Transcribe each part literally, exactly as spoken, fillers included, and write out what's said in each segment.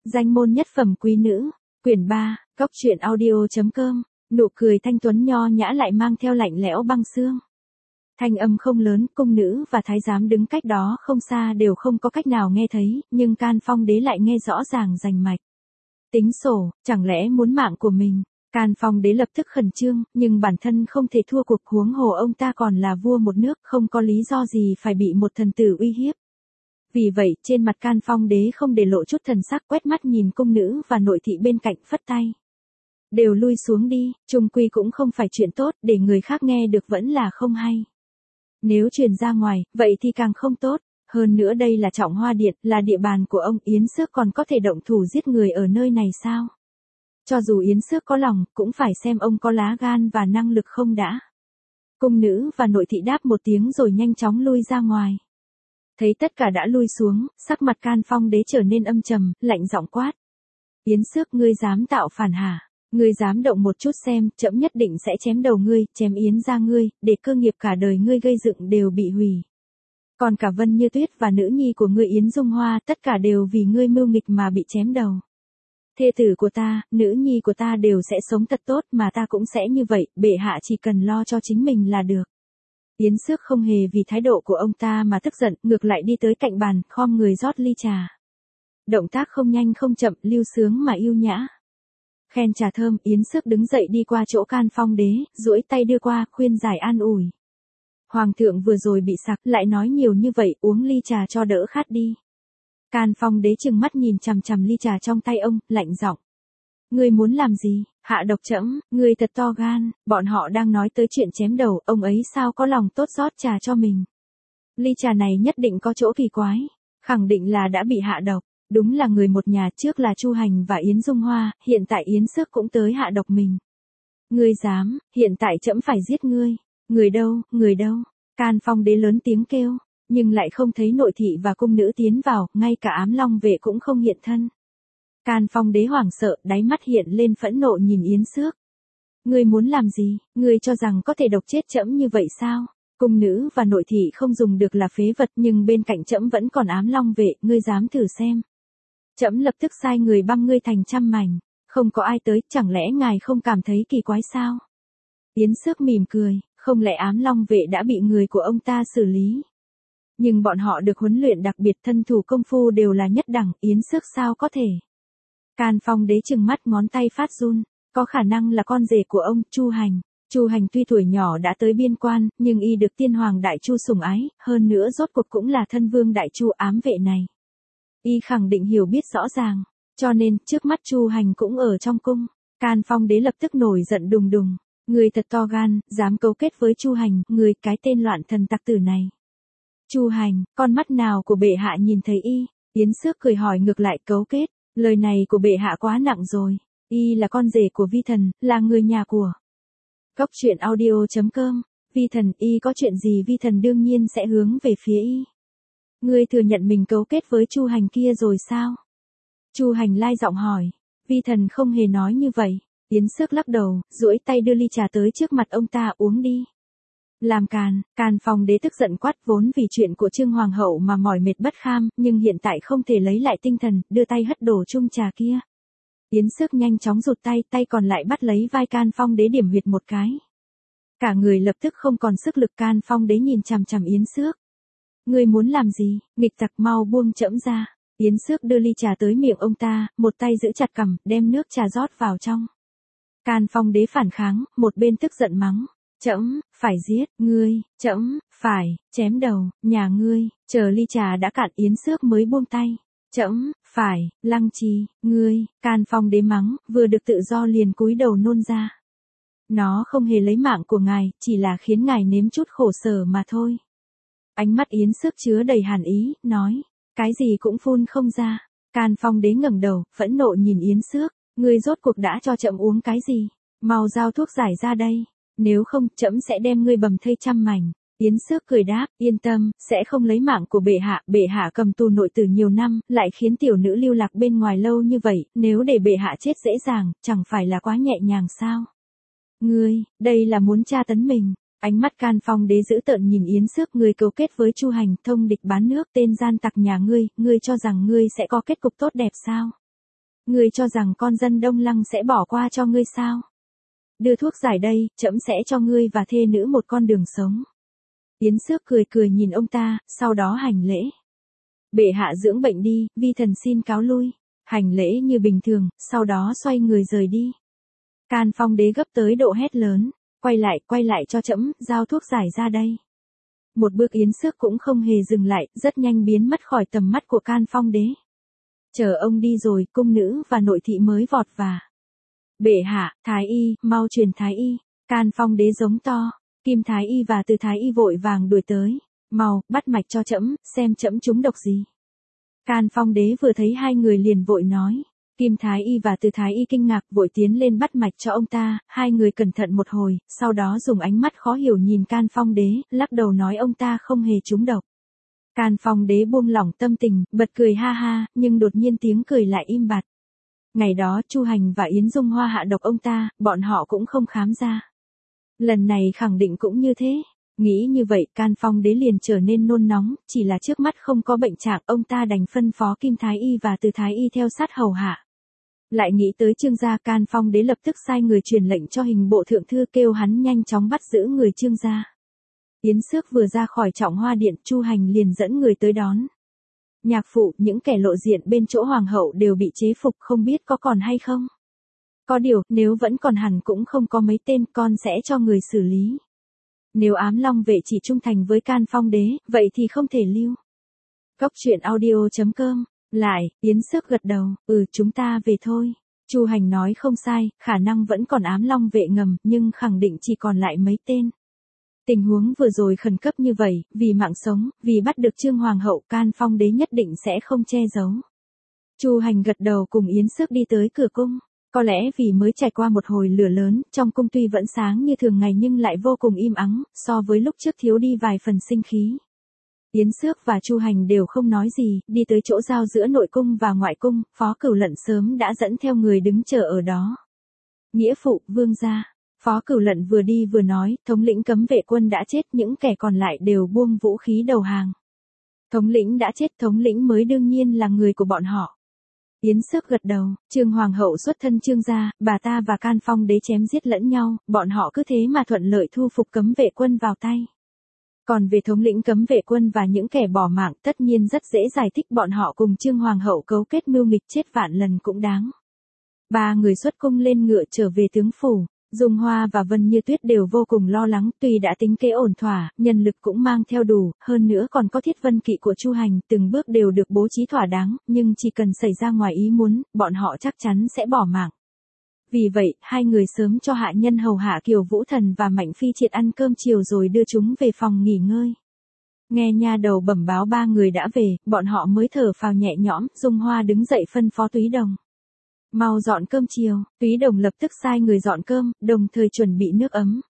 Danh môn nhất phẩm quý nữ, quyển ba, góc truyện audio chấm com, nụ cười thanh tuấn nho nhã lại mang theo lạnh lẽo băng xương. Thanh âm không lớn, cung nữ và thái giám đứng cách đó không xa đều không có cách nào nghe thấy, nhưng Can Phong Đế lại nghe rõ ràng rành mạch. Tính sổ, chẳng lẽ muốn mạng của mình? Can Phong Đế lập tức khẩn trương, nhưng bản thân không thể thua cuộc, huống hồ ông ta còn là vua một nước, không có lý do gì phải bị một thần tử uy hiếp. Vì vậy, trên mặt Can Phong Đế không để lộ chút thần sắc, quét mắt nhìn cung nữ và nội thị bên cạnh, phất tay. Đều lui xuống đi, chung quy cũng không phải chuyện tốt, để người khác nghe được vẫn là không hay. Nếu truyền ra ngoài, vậy thì càng không tốt. Hơn nữa đây là Trọng Hoa Điện, là địa bàn của ông, Yến Xước còn có thể động thủ giết người ở nơi này sao? Cho dù Yến Xước có lòng, cũng phải xem ông có lá gan và năng lực không đã. Cung nữ và nội thị đáp một tiếng rồi nhanh chóng lui ra ngoài. Thấy tất cả đã lui xuống, sắc mặt Can Phong Đế trở nên âm trầm, lạnh giọng quát. Yến Xước, ngươi dám tạo phản hả? Ngươi dám động một chút xem, trẫm nhất định sẽ chém đầu ngươi, chém Yến gia ngươi, để cơ nghiệp cả đời ngươi gây dựng đều bị hủy. Còn cả Vân Như Tuyết và nữ nhi của ngươi Yến Dung Hoa, tất cả đều vì ngươi mưu nghịch mà bị chém đầu. Thê tử của ta, nữ nhi của ta đều sẽ sống thật tốt, mà ta cũng sẽ như vậy, bệ hạ chỉ cần lo cho chính mình là được. Yến Xước không hề vì thái độ của ông ta mà tức giận, ngược lại đi tới cạnh bàn, khom người rót ly trà. Động tác không nhanh không chậm, lưu sướng mà yêu nhã. Khen trà thơm, Yến Xước đứng dậy đi qua chỗ Can Phong Đế, duỗi tay đưa qua, khuyên giải an ủi. Hoàng thượng vừa rồi bị sặc, lại nói nhiều như vậy, uống ly trà cho đỡ khát đi. Can Phong Đế trừng mắt nhìn chằm chằm ly trà trong tay ông, lạnh giọng. Ngươi muốn làm gì? Hạ độc trẫm, ngươi thật to gan, bọn họ đang nói tới chuyện chém đầu, ông ấy sao có lòng tốt rót trà cho mình. Ly trà này nhất định có chỗ kỳ quái, khẳng định là đã bị hạ độc, đúng là người một nhà, trước là Chu Hành và Yến Dung Hoa, hiện tại Yến Xước cũng tới hạ độc mình. Ngươi dám, hiện tại trẫm phải giết ngươi. Người đâu, người đâu? Can Phong Đế lớn tiếng kêu, nhưng lại không thấy nội thị và cung nữ tiến vào, ngay cả Ám Long vệ cũng không hiện thân. Can Phong Đế hoảng sợ, đáy mắt hiện lên phẫn nộ nhìn Yến Xước. Ngươi muốn làm gì? Ngươi cho rằng có thể độc chết trẫm như vậy sao? Cung nữ và nội thị không dùng được là phế vật, nhưng bên cạnh trẫm vẫn còn Ám Long vệ, ngươi dám thử xem. Trẫm lập tức sai người băm ngươi thành trăm mảnh, không có ai tới, chẳng lẽ ngài không cảm thấy kỳ quái sao? Yến Xước mỉm cười, không lẽ Ám Long vệ đã bị người của ông ta xử lý? Nhưng bọn họ được huấn luyện đặc biệt, thân thủ công phu đều là nhất đẳng, Yến Xước sao có thể? Can Phong Đế trừng mắt, ngón tay phát run, có khả năng là con rể của ông, Chu Hành. Chu Hành tuy tuổi nhỏ đã tới biên quan, nhưng y được tiên hoàng Đại Chu sủng ái, hơn nữa rốt cuộc cũng là thân vương Đại Chu, ám vệ này. Y khẳng định hiểu biết rõ ràng, cho nên trước mắt Chu Hành cũng ở trong cung. Can Phong Đế lập tức nổi giận đùng đùng. Người thật to gan, dám cấu kết với Chu Hành, người cái tên loạn thần tặc tử này. Chu Hành, con mắt nào của bệ hạ nhìn thấy y? Yến Xước cười hỏi ngược lại, cấu kết, lời này của bệ hạ quá nặng rồi. Y là con rể của Vi Thần, là người nhà của. Góc truyện audio chấm com, Vi Thần, y có chuyện gì Vi Thần đương nhiên sẽ hướng về phía y. Ngươi thừa nhận mình cấu kết với Chu Hành kia rồi sao? Chu Hành lai giọng hỏi. Vi Thần không hề nói như vậy. Yến Xước lắc đầu, duỗi tay đưa ly trà tới trước mặt ông ta, uống đi. Làm càn, Can Phong Đế tức giận quát, vốn vì chuyện của Trương Hoàng hậu mà mỏi mệt bất kham, nhưng hiện tại không thể lấy lại tinh thần, đưa tay hất đổ chung trà kia. Yến Xước nhanh chóng rụt tay, tay còn lại bắt lấy vai Can Phong Đế điểm huyệt một cái. Cả người lập tức không còn sức lực. Can Phong Đế nhìn chằm chằm Yến Xước. Ngươi muốn làm gì? Nghịch tặc, mau buông trẫm ra. Yến Xước đưa ly trà tới miệng ông ta, một tay giữ chặt cằm, đem nước trà rót vào trong. Can Phong Đế phản kháng, một bên tức giận mắng. Trẫm, phải giết, ngươi, trẫm, phải, chém đầu, nhà ngươi, chờ ly trà đã cạn Yến Xước mới buông tay. Trẫm, phải, Lăng Trì, ngươi, Can Phong Đế mắng, vừa được tự do liền cúi đầu nôn ra. Nó không hề lấy mạng của ngài, chỉ là khiến ngài nếm chút khổ sở mà thôi. Ánh mắt Yến Xước chứa đầy hàn ý, nói, cái gì cũng phun không ra. Can Phong Đế ngẩng đầu, phẫn nộ nhìn Yến Xước. Ngươi rốt cuộc đã cho trẫm uống cái gì? Mau giao thuốc giải ra đây, nếu không trẫm sẽ đem ngươi bầm thây trăm mảnh. Yến Xước cười đáp, yên tâm, sẽ không lấy mạng của bệ hạ. Bệ hạ cầm tù nội tử nhiều năm, lại khiến tiểu nữ lưu lạc bên ngoài lâu như vậy, nếu để bệ hạ chết dễ dàng, chẳng phải là quá nhẹ nhàng sao? Ngươi, đây là muốn tra tấn mình. Ánh mắt Can Phong Đế dữ tợn nhìn Yến Xước. Ngươi cấu kết với Chu Hành, thông địch bán nước, tên gian tặc nhà ngươi, ngươi cho rằng ngươi sẽ có kết cục tốt đẹp sao? Ngươi cho rằng con dân Đông Lăng sẽ bỏ qua cho ngươi sao? Đưa thuốc giải đây, trẫm sẽ cho ngươi và thê nữ một con đường sống. Yến Xước cười cười nhìn ông ta, sau đó hành lễ. Bệ hạ dưỡng bệnh đi, vi thần xin cáo lui. Hành lễ như bình thường, sau đó xoay người rời đi. Can Phong Đế gấp tới độ hét lớn, quay lại, quay lại cho trẫm, giao thuốc giải ra đây. Một bước Yến Xước cũng không hề dừng lại, rất nhanh biến mất khỏi tầm mắt của Can Phong Đế. Chờ ông đi rồi, cung nữ và nội thị mới vọt vào. Bệ hạ, Thái y, mau truyền Thái y. Can Phong Đế giống to. Kim Thái y và Từ Thái y vội vàng đuổi tới. Mau, bắt mạch cho trẫm, xem trẫm trúng độc gì. Can Phong Đế vừa thấy hai người liền vội nói. Kim Thái y và Từ Thái y kinh ngạc vội tiến lên bắt mạch cho ông ta. Hai người cẩn thận một hồi, sau đó dùng ánh mắt khó hiểu nhìn Can Phong Đế, lắc đầu nói ông ta không hề trúng độc. Can Phong Đế buông lỏng tâm tình, bật cười ha ha, nhưng đột nhiên tiếng cười lại im bặt. Ngày đó Chu Hành và Yến Dung Hoa hạ độc ông ta, bọn họ cũng không khám ra. Lần này khẳng định cũng như thế. Nghĩ như vậy, Can Phong Đế liền trở nên nôn nóng, chỉ là trước mắt không có bệnh trạng, ông ta đành phân phó Kim Thái y và Từ Thái y theo sát hầu hạ. Lại nghĩ tới Trương gia, Can Phong Đế lập tức sai người truyền lệnh cho Hình bộ thượng thư kêu hắn nhanh chóng bắt giữ người Trương gia. Yến Xước vừa ra khỏi Trọng Hoa điện, Chu Hành liền dẫn người tới đón. Nhạc phụ, những kẻ lộ diện bên chỗ hoàng hậu đều bị chế phục, không biết có còn hay không? Có điều, nếu vẫn còn hẳn cũng không có mấy tên, con sẽ cho người xử lý. Nếu Ám Long vệ chỉ trung thành với Can Phong Đế, vậy thì không thể lưu. Cốc truyện audio chấm com. Lại, Yến Xước gật đầu, ừ chúng ta về thôi. Chu Hành nói không sai, khả năng vẫn còn Ám Long vệ ngầm, nhưng khẳng định chỉ còn lại mấy tên. Tình huống vừa rồi khẩn cấp như vậy, vì mạng sống, vì bắt được Trương Hoàng hậu, Can Phong Đế nhất định sẽ không che giấu. Chu Hành gật đầu cùng Yến Xước đi tới cửa cung. Có lẽ vì mới trải qua một hồi lửa lớn, trong cung tuy vẫn sáng như thường ngày nhưng lại vô cùng im ắng, so với lúc trước thiếu đi vài phần sinh khí. Yến Xước và Chu Hành đều không nói gì, đi tới chỗ giao giữa nội cung và ngoại cung, Phó Cửu Lận sớm đã dẫn theo người đứng chờ ở đó. Nghĩa phụ, vương gia. Phó Cửu Lận vừa đi vừa nói, thống lĩnh cấm vệ quân đã chết, những kẻ còn lại đều buông vũ khí đầu hàng. Thống lĩnh đã chết, thống lĩnh mới đương nhiên là người của bọn họ. Yến Xước gật đầu, Trương Hoàng hậu xuất thân Trương gia, bà ta và Can Phong Đế chém giết lẫn nhau, bọn họ cứ thế mà thuận lợi thu phục cấm vệ quân vào tay. Còn về thống lĩnh cấm vệ quân và những kẻ bỏ mạng, tất nhiên rất dễ giải thích, bọn họ cùng Trương Hoàng hậu cấu kết mưu nghịch, chết vạn lần cũng đáng. Ba người xuất cung lên ngựa trở về tướng phủ. Dung Hoa và Vân Như Tuyết đều vô cùng lo lắng, tuy đã tính kế ổn thỏa, nhân lực cũng mang theo đủ, hơn nữa còn có Thiết Vân kỵ của Chu Hành, từng bước đều được bố trí thỏa đáng, nhưng chỉ cần xảy ra ngoài ý muốn, bọn họ chắc chắn sẽ bỏ mạng. Vì vậy, hai người sớm cho hạ nhân hầu hạ Kiều Vũ Thần và Mạnh Phi Triệt ăn cơm chiều rồi đưa chúng về phòng nghỉ ngơi. Nghe nha đầu bẩm báo ba người đã về, bọn họ mới thở phào nhẹ nhõm, Dung Hoa đứng dậy phân phó Túy Đồng. Mau dọn cơm chiều, Túy Đồng lập tức sai người dọn cơm, đồng thời chuẩn bị nước ấm.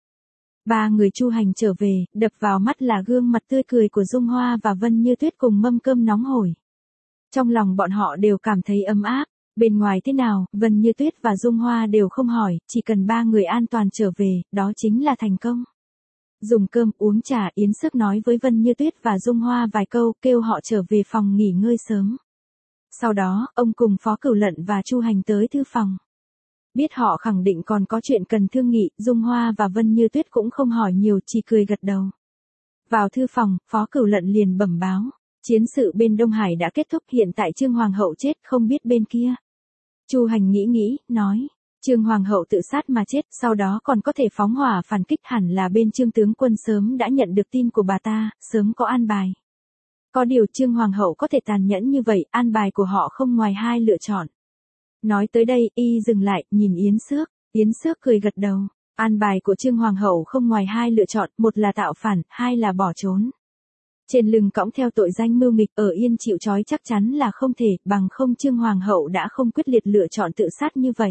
Ba người Chu Hành trở về, đập vào mắt là gương mặt tươi cười của Dung Hoa và Vân Như Tuyết cùng mâm cơm nóng hổi. Trong lòng bọn họ đều cảm thấy ấm áp, bên ngoài thế nào, Vân Như Tuyết và Dung Hoa đều không hỏi, chỉ cần ba người an toàn trở về, đó chính là thành công. Dùng cơm, uống trà, Yến Xước nói với Vân Như Tuyết và Dung Hoa vài câu, kêu họ trở về phòng nghỉ ngơi sớm. Sau đó, ông cùng Phó Cửu Lận và Chu Hành tới thư phòng. Biết họ khẳng định còn có chuyện cần thương nghị, Dung Hoa và Vân Như Tuyết cũng không hỏi nhiều, chỉ cười gật đầu. Vào thư phòng, Phó Cửu Lận liền bẩm báo. Chiến sự bên Đông Hải đã kết thúc, hiện tại Trương Hoàng hậu chết, không biết bên kia. Chu Hành nghĩ nghĩ, nói. Trương Hoàng hậu tự sát mà chết, sau đó còn có thể phóng hỏa phản kích, hẳn là bên Trương tướng quân sớm đã nhận được tin của bà ta, sớm có an bài. Có điều Trương Hoàng hậu có thể tàn nhẫn như vậy, an bài của họ không ngoài hai lựa chọn. Nói tới đây, y dừng lại, nhìn Yến Xước. Yến Xước cười gật đầu. An bài của Trương Hoàng hậu không ngoài hai lựa chọn, một là tạo phản, hai là bỏ trốn. Trên lưng cõng theo tội danh mưu nghịch, ở yên chịu trói chắc chắn là không thể, bằng không Trương Hoàng hậu đã không quyết liệt lựa chọn tự sát như vậy.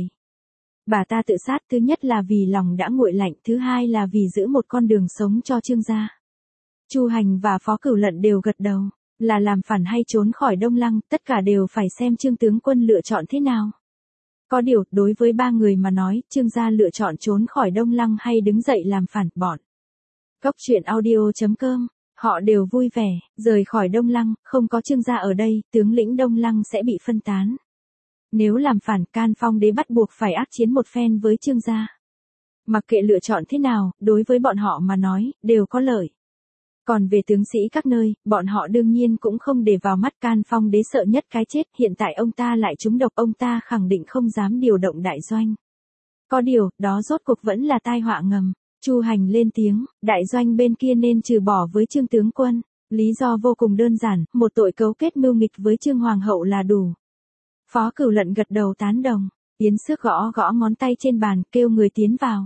Bà ta tự sát thứ nhất là vì lòng đã nguội lạnh, thứ hai là vì giữ một con đường sống cho Trương gia. Chu Hành và Phó Cửu Lận đều gật đầu, là làm phản hay trốn khỏi Đông Lăng, tất cả đều phải xem Trương tướng quân lựa chọn thế nào. Có điều, đối với ba người mà nói, Trương gia lựa chọn trốn khỏi Đông Lăng hay đứng dậy làm phản, bọn. Cốc truyện audio chấm com, họ đều vui vẻ, rời khỏi Đông Lăng, không có Trương gia ở đây, tướng lĩnh Đông Lăng sẽ bị phân tán. Nếu làm phản, Can Phong Đế bắt buộc phải ác chiến một phen với Trương gia. Mặc kệ lựa chọn thế nào, đối với bọn họ mà nói, đều có lợi. Còn về tướng sĩ các nơi, bọn họ đương nhiên cũng không để vào mắt. Can Phong Đế sợ nhất cái chết, hiện tại ông ta lại trúng độc, ông ta khẳng định không dám điều động đại doanh. Có điều, đó rốt cuộc vẫn là tai họa ngầm. Chu Hành lên tiếng, đại doanh bên kia nên trừ bỏ với Trương tướng quân. Lý do vô cùng đơn giản, một tội cấu kết mưu nghịch với Trương hoàng hậu là đủ. Phó Cửu Lận gật đầu tán đồng. Yến Xước gõ gõ ngón tay trên bàn, kêu người tiến vào.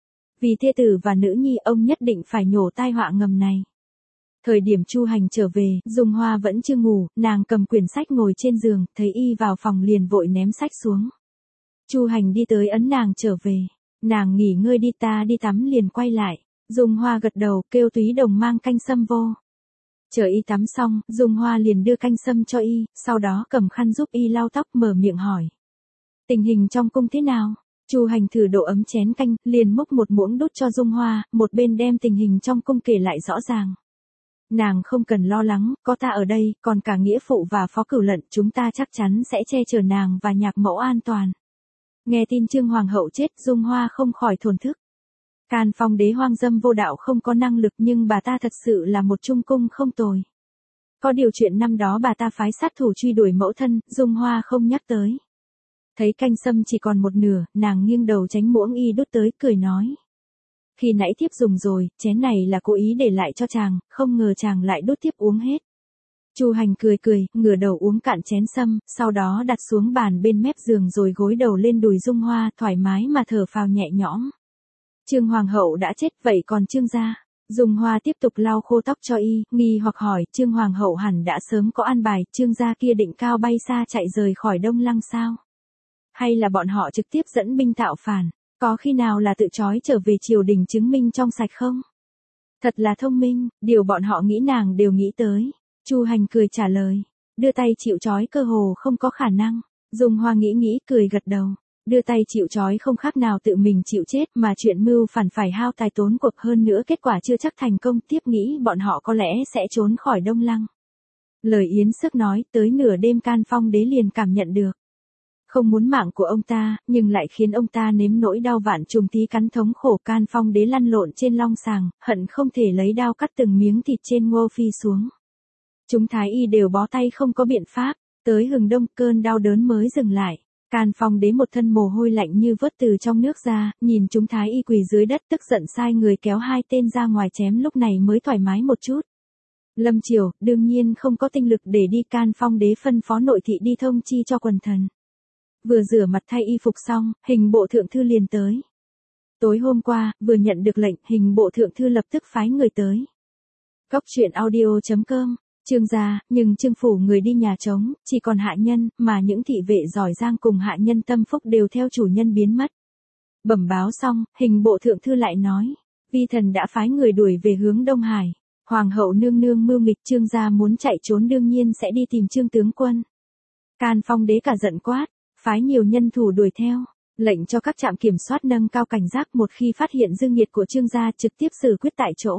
Vì thê tử và nữ nhi, ông nhất định phải nhổ tai họa ngầm này. Thời điểm Chu Hành trở về, Dung Hoa vẫn chưa ngủ, nàng cầm quyển sách ngồi trên giường, thấy y vào phòng liền vội ném sách xuống. Chu Hành đi tới ấn nàng trở về. Nàng nghỉ ngơi đi, ta đi tắm liền quay lại. Dung Hoa gật đầu, kêu Túy Đồng mang canh sâm vô. Chờ y tắm xong, Dung Hoa liền đưa canh sâm cho y, sau đó cầm khăn giúp y lau tóc, mở miệng hỏi. Tình hình trong cung thế nào? Chu Hành thử độ ấm chén canh, liền múc một muỗng đút cho Dung Hoa, một bên đem tình hình trong cung kể lại rõ ràng. Nàng không cần lo lắng, có ta ở đây, còn cả nghĩa phụ và Phó Cửu Lận, chúng ta chắc chắn sẽ che chở nàng và nhạc mẫu an toàn. Nghe tin Trương hoàng hậu chết, Dung Hoa không khỏi thổn thức. Can Phong Đế hoang dâm vô đạo không có năng lực, nhưng bà ta thật sự là một trung cung không tồi. Có điều chuyện năm đó bà ta phái sát thủ truy đuổi mẫu thân, Dung Hoa không nhắc tới. Thấy canh sâm chỉ còn một nửa, nàng nghiêng đầu tránh muỗng y đút tới, cười nói. Khi nãy thiếp dùng rồi, chén này là cố ý để lại cho chàng, không ngờ chàng lại đút thiếp uống hết. Chu Hành cười cười, ngửa đầu uống cạn chén sâm, sau đó đặt xuống bàn bên mép giường rồi gối đầu lên đùi Dung Hoa, thoải mái mà thở phào nhẹ nhõm. Trương hoàng hậu đã chết, vậy còn Trương gia? Dung Hoa tiếp tục lau khô tóc cho y, nghi hoặc hỏi, Trương hoàng hậu hẳn đã sớm có an bài, Trương gia kia định cao bay xa chạy rời khỏi Đông Lăng sao? Hay là bọn họ trực tiếp dẫn binh tạo phản? Có khi nào là tự trói trở về triều đình chứng minh trong sạch không? Thật là thông minh, điều bọn họ nghĩ nàng đều nghĩ tới. Chu Hành cười trả lời, đưa tay chịu trói cơ hồ không có khả năng. Dung Hoa nghĩ nghĩ, cười gật đầu. Đưa tay chịu trói không khác nào tự mình chịu chết, mà chuyện mưu phản phải hao tài tốn cuộc, hơn nữa kết quả chưa chắc thành công. Tiếp nghĩ bọn họ có lẽ sẽ trốn khỏi Đông Lăng. Lời Yến Xước nói, tới nửa đêm Can Phong Đế liền cảm nhận được. Không muốn mạng của ông ta, nhưng lại khiến ông ta nếm nỗi đau vạn trùng tí cắn thống khổ. Can Phong Đế lăn lộn trên long sàng, hận không thể lấy đao cắt từng miếng thịt trên Ngô Phi xuống. Chúng thái y đều bó tay không có biện pháp, tới hừng đông cơn đau đớn mới dừng lại. Can Phong Đế một thân mồ hôi lạnh như vớt từ trong nước ra, nhìn chúng thái y quỳ dưới đất tức giận sai người kéo hai tên ra ngoài chém, lúc này mới thoải mái một chút. Lâm Triều, đương nhiên không có tinh lực để đi. Can Phong Đế phân phó nội thị đi thông chi cho quần thần. Vừa rửa mặt thay y phục xong, hình bộ thượng thư liền tới. Tối hôm qua, vừa nhận được lệnh, hình bộ thượng thư lập tức phái người tới. Góc truyện audio chấm com, Trương gia, nhưng Trương phủ người đi nhà trống, chỉ còn hạ nhân, mà những thị vệ giỏi giang cùng hạ nhân tâm phúc đều theo chủ nhân biến mất. Bẩm báo xong, hình bộ thượng thư lại nói, vi thần đã phái người đuổi về hướng Đông Hải. Hoàng hậu nương nương mưu nghịch, Trương gia muốn chạy trốn đương nhiên sẽ đi tìm Trương tướng quân. Can Phong Đế cả giận quát, phái nhiều nhân thủ đuổi theo, lệnh cho các trạm kiểm soát nâng cao cảnh giác, một khi phát hiện dương nhiệt của Trương gia trực tiếp xử quyết tại chỗ.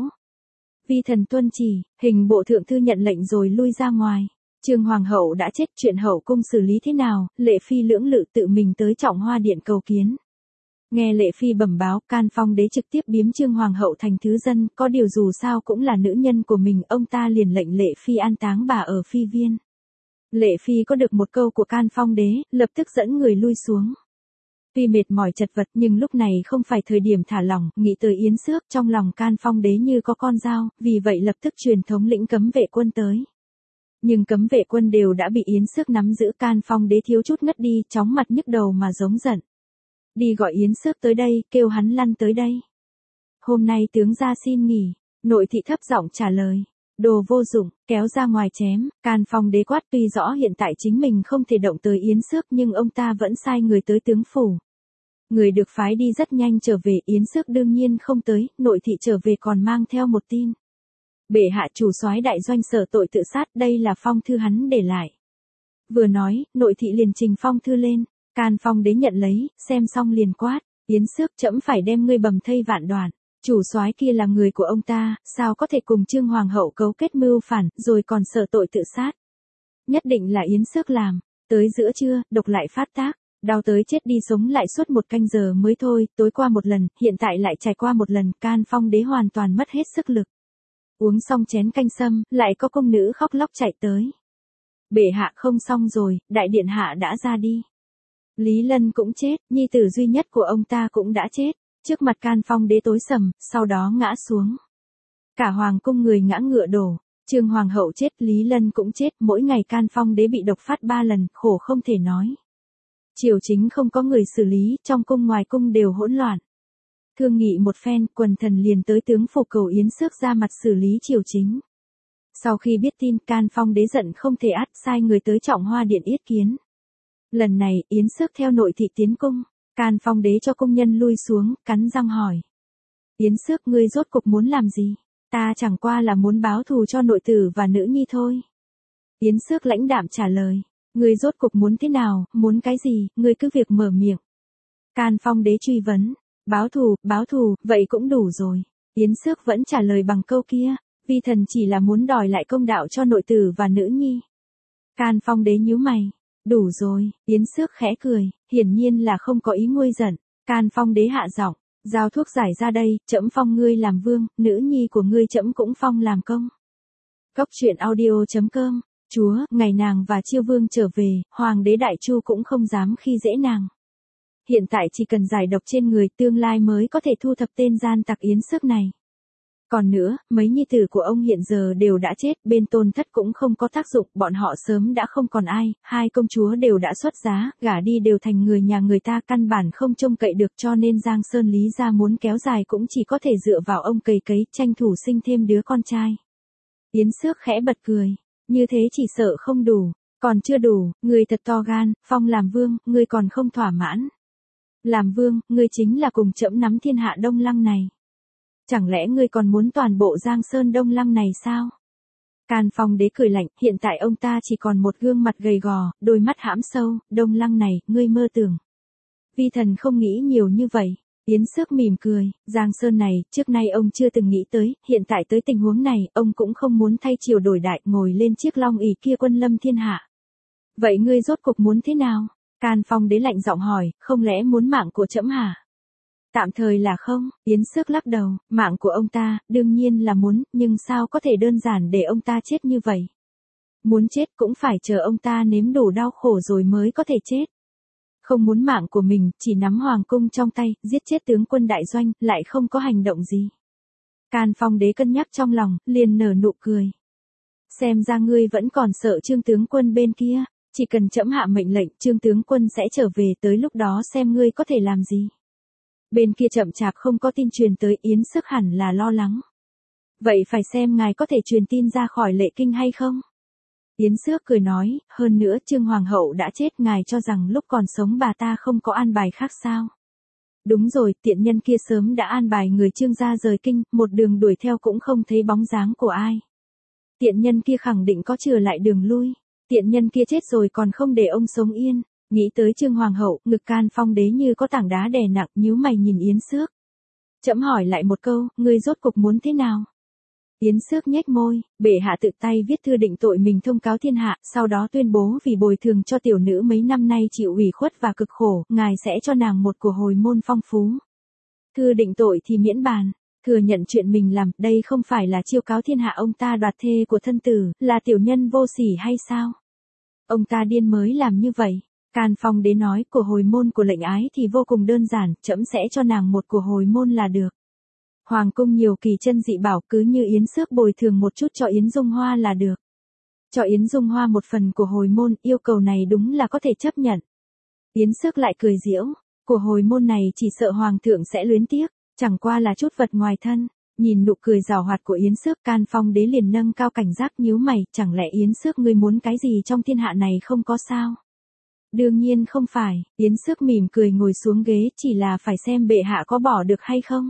Vi thần tuân chỉ, hình bộ thượng thư nhận lệnh rồi lui ra ngoài. Trương hoàng hậu đã chết, chuyện hậu cung xử lý thế nào? Lệ phi lưỡng lự tự mình tới Trọng Hoa điện cầu kiến. Nghe Lệ phi bẩm báo, Can Phong Đế trực tiếp biếm Trương hoàng hậu thành thứ dân, có điều dù sao cũng là nữ nhân của mình, ông ta liền lệnh Lệ phi an táng bà ở phi viên. Lệ phi có được một câu của Can Phong Đế, lập tức dẫn người lui xuống. Tuy mệt mỏi chật vật nhưng lúc này không phải thời điểm thả lỏng, nghĩ tới Yến Xước, trong lòng Can Phong Đế như có con dao, vì vậy lập tức truyền thống lĩnh cấm vệ quân tới. Nhưng cấm vệ quân đều đã bị Yến Xước nắm giữ. Can Phong Đế thiếu chút ngất đi, chóng mặt nhức đầu mà giống giận. Đi gọi Yến Xước tới đây, kêu hắn lăn tới đây. Hôm nay tướng gia xin nghỉ, nội thị thấp giọng trả lời. Đồ vô dụng, kéo ra ngoài chém. Can Phong Đế quát, tuy rõ hiện tại chính mình không thể động tới Yến Xước nhưng ông ta vẫn sai người tới tướng phủ. Người được phái đi rất nhanh trở về, Yến Xước đương nhiên không tới, nội thị trở về còn mang theo một tin. Bệ hạ chủ soái đại doanh sở tội tự sát, đây là phong thư hắn để lại. Vừa nói, nội thị liền trình phong thư lên. Can Phong Đế nhận lấy, xem xong liền quát, Yến Xước, trẫm phải đem ngươi bầm thây vạn đoạn. Chủ soái kia là người của ông ta, sao có thể cùng Trương hoàng hậu cấu kết mưu phản, rồi còn sợ tội tự sát. Nhất định là Yến Xước làm. Tới giữa trưa, độc lại phát tác, đau tới chết đi sống lại suốt một canh giờ mới thôi, tối qua một lần, hiện tại lại trải qua một lần, Can Phong Đế hoàn toàn mất hết sức lực. Uống xong chén canh sâm, lại có công nữ khóc lóc chạy tới. Bệ hạ không xong rồi, đại điện hạ đã ra đi. Lý Lân cũng chết, nhi tử duy nhất của ông ta cũng đã chết. Trước mặt Can Phong Đế tối sầm, sau đó ngã xuống. Cả hoàng cung người ngã ngựa đổ. Trương hoàng hậu chết, Lý Lân cũng chết, mỗi ngày Can Phong Đế bị độc phát ba lần, khổ không thể nói. Triều chính không có người xử lý, trong cung ngoài cung đều hỗn loạn. Thương nghị một phen, quần thần liền tới tướng phủ cầu Yến Xước ra mặt xử lý triều chính. Sau khi biết tin, Can Phong Đế giận không thể át, sai người tới Trọng Hoa điện yết kiến. Lần này, Yến Xước theo nội thị tiến cung, Can Phong Đế cho công nhân lui xuống, cắn răng hỏi. Yến Xước, ngươi rốt cục muốn làm gì? Ta chẳng qua là muốn báo thù cho nội tử và nữ nhi thôi. Yến Xước lãnh đạm trả lời. Ngươi rốt cục muốn thế nào, muốn cái gì, ngươi cứ việc mở miệng. Can Phong Đế truy vấn. Báo thù, báo thù, vậy cũng đủ rồi. Yến Xước vẫn trả lời bằng câu kia. Vi thần chỉ là muốn đòi lại công đạo cho nội tử và nữ nhi. Can Phong Đế nhíu mày. Đủ rồi, Yến Xước khẽ cười, hiển nhiên là không có ý nguôi giận. Can Phong Đế hạ giọng, giao thuốc giải ra đây, trẫm phong ngươi làm vương, nữ nhi của ngươi trẫm cũng phong làm công. Cốc truyện audio chấm com, chúa, ngày nàng và Chiêu Vương trở về, Hoàng đế Đại Chu cũng không dám khi dễ nàng. Hiện tại chỉ cần giải độc trên người, tương lai mới có thể thu thập tên gian tặc Yến Xước này. Còn nữa, mấy nhi tử của ông hiện giờ đều đã chết, bên tôn thất cũng không có tác dụng, bọn họ sớm đã không còn ai, hai công chúa đều đã xuất giá, gả đi đều thành người nhà người ta, căn bản không trông cậy được, cho nên Giang Sơn Lý gia muốn kéo dài cũng chỉ có thể dựa vào ông cày cấy, tranh thủ sinh thêm đứa con trai. Yến Xước khẽ bật cười, như thế chỉ sợ không đủ, còn chưa đủ, người thật to gan, phong làm vương, ngươi còn không thỏa mãn. Làm vương, ngươi chính là cùng trẫm nắm thiên hạ Đông Lăng này. Chẳng lẽ ngươi còn muốn toàn bộ Giang Sơn Đông Lăng này sao? Can Phong Đế cười lạnh, hiện tại ông ta chỉ còn một gương mặt gầy gò, đôi mắt hãm sâu, Đông Lăng này, ngươi mơ tưởng. Vi thần không nghĩ nhiều như vậy. Yến Xước mỉm cười, Giang Sơn này, trước nay ông chưa từng nghĩ tới, hiện tại tới tình huống này, ông cũng không muốn thay triều đổi đại, ngồi lên chiếc long ỷ kia quân lâm thiên hạ. Vậy ngươi rốt cục muốn thế nào? Can Phong Đế lạnh giọng hỏi, không lẽ muốn mạng của trẫm hả? Tạm thời là không, Yến Xước lắc đầu, mạng của ông ta, đương nhiên là muốn, nhưng sao có thể đơn giản để ông ta chết như vậy? Muốn chết cũng phải chờ ông ta nếm đủ đau khổ rồi mới có thể chết. Không muốn mạng của mình, chỉ nắm hoàng cung trong tay, giết chết tướng quân đại doanh, lại không có hành động gì. Can Phong Đế cân nhắc trong lòng, liền nở nụ cười. Xem ra ngươi vẫn còn sợ Trương tướng quân bên kia, chỉ cần trẫm hạ mệnh lệnh, Trương tướng quân sẽ trở về, tới lúc đó xem ngươi có thể làm gì. Bên kia chậm chạp không có tin truyền tới, Yến Xước hẳn là lo lắng. Vậy phải xem ngài có thể truyền tin ra khỏi Lệ Kinh hay không? Yến Xước cười nói, hơn nữa Trương Hoàng hậu đã chết, ngài cho rằng lúc còn sống bà ta không có an bài khác sao? Đúng rồi, tiện nhân kia sớm đã an bài người Trương gia rời kinh, một đường đuổi theo cũng không thấy bóng dáng của ai. Tiện nhân kia khẳng định có chừa lại đường lui. Tiện nhân kia chết rồi còn không để ông sống yên. Nghĩ tới Trương Hoàng hậu, ngực Can Phong Đế như có tảng đá đè nặng, nhíu mày nhìn Yến Xước. Trẫm hỏi lại một câu, ngươi rốt cục muốn thế nào? Yến Xước nhếch môi, bệ hạ tự tay viết thư định tội mình thông cáo thiên hạ, sau đó tuyên bố vì bồi thường cho tiểu nữ mấy năm nay chịu ủy khuất và cực khổ, ngài sẽ cho nàng một của hồi môn phong phú. Thư định tội thì miễn bàn, thừa nhận chuyện mình làm, đây không phải là chiêu cáo thiên hạ ông ta đoạt thê của thân tử, là tiểu nhân vô sỉ hay sao? Ông ta điên mới làm như vậy. Can Phong Đế nói, của hồi môn của lệnh ái thì vô cùng đơn giản, trẫm sẽ cho nàng một của hồi môn là được. Hoàng cung nhiều kỳ chân dị bảo, cứ như Yến Xước bồi thường một chút cho Yến Dung Hoa là được. Cho Yến Dung Hoa một phần của hồi môn, yêu cầu này đúng là có thể chấp nhận. Yến Xước lại cười giễu, của hồi môn này chỉ sợ hoàng thượng sẽ luyến tiếc, chẳng qua là chút vật ngoài thân. Nhìn nụ cười giảo hoạt của Yến Xước, Can Phong Đế liền nâng cao cảnh giác, nhíu mày, chẳng lẽ Yến Xước ngươi muốn cái gì trong thiên hạ này không có sao? Đương nhiên không phải, Yến Xước mỉm cười ngồi xuống ghế, chỉ là phải xem bệ hạ có bỏ được hay không.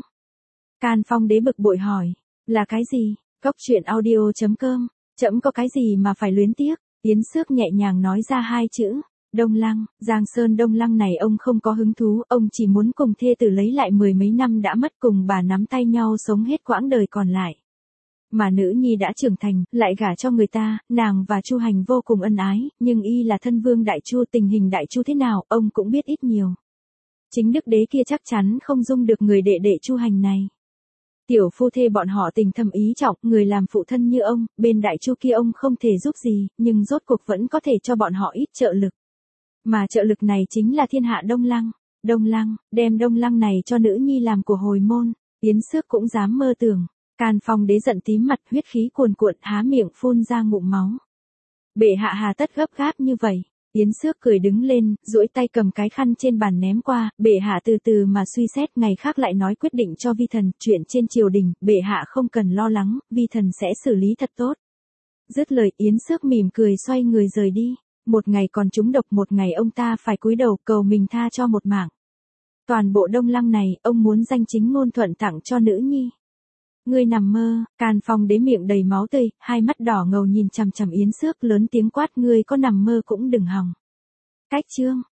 Can Phong Đế bực bội hỏi, là cái gì? Cốc truyện audio chấm com, trẫm có cái gì mà phải luyến tiếc? Yến Xước nhẹ nhàng nói ra hai chữ, Đông Lăng, Giang Sơn Đông Lăng này ông không có hứng thú, ông chỉ muốn cùng thê tử lấy lại mười mấy năm đã mất, cùng bà nắm tay nhau sống hết quãng đời còn lại. Mà nữ nhi đã trưởng thành, lại gả cho người ta, nàng và Chu Hành vô cùng ân ái, nhưng y là thân vương Đại Chu, tình hình Đại Chu thế nào, ông cũng biết ít nhiều. Chính đức đế kia chắc chắn không dung được người đệ đệ Chu Hành này. Tiểu phu thê bọn họ tình thầm ý trọng, người làm phụ thân như ông, bên Đại Chu kia ông không thể giúp gì, nhưng rốt cuộc vẫn có thể cho bọn họ ít trợ lực. Mà trợ lực này chính là thiên hạ Đông Lăng. Đông Lăng, đem Đông Lăng này cho nữ nhi làm của hồi môn, Yến Xước cũng dám mơ tưởng. Càn Phong đế giận tím mặt, huyết khí cuồn cuộn, há miệng phun ra ngụm máu. Bệ hạ hà tất gấp gáp như vậy? Yến Xước cười đứng lên, duỗi tay cầm cái khăn trên bàn ném qua, bệ hạ từ từ mà suy xét, ngày khác lại nói quyết định cho vi thần, chuyện trên triều đình, bệ hạ không cần lo lắng, vi thần sẽ xử lý thật tốt. Dứt lời, Yến Xước mỉm cười xoay người rời đi. Một ngày còn trúng độc, một ngày ông ta phải cúi đầu cầu mình tha cho một mạng. Toàn bộ Đông Lăng này, ông muốn danh chính ngôn thuận tặng cho nữ nhi. Ngươi nằm mơ. Càn Phong đế miệng đầy máu tươi, hai mắt đỏ ngầu nhìn chằm chằm Yến Xước, lớn tiếng quát, ngươi có nằm mơ cũng đừng hòng. Cách chương.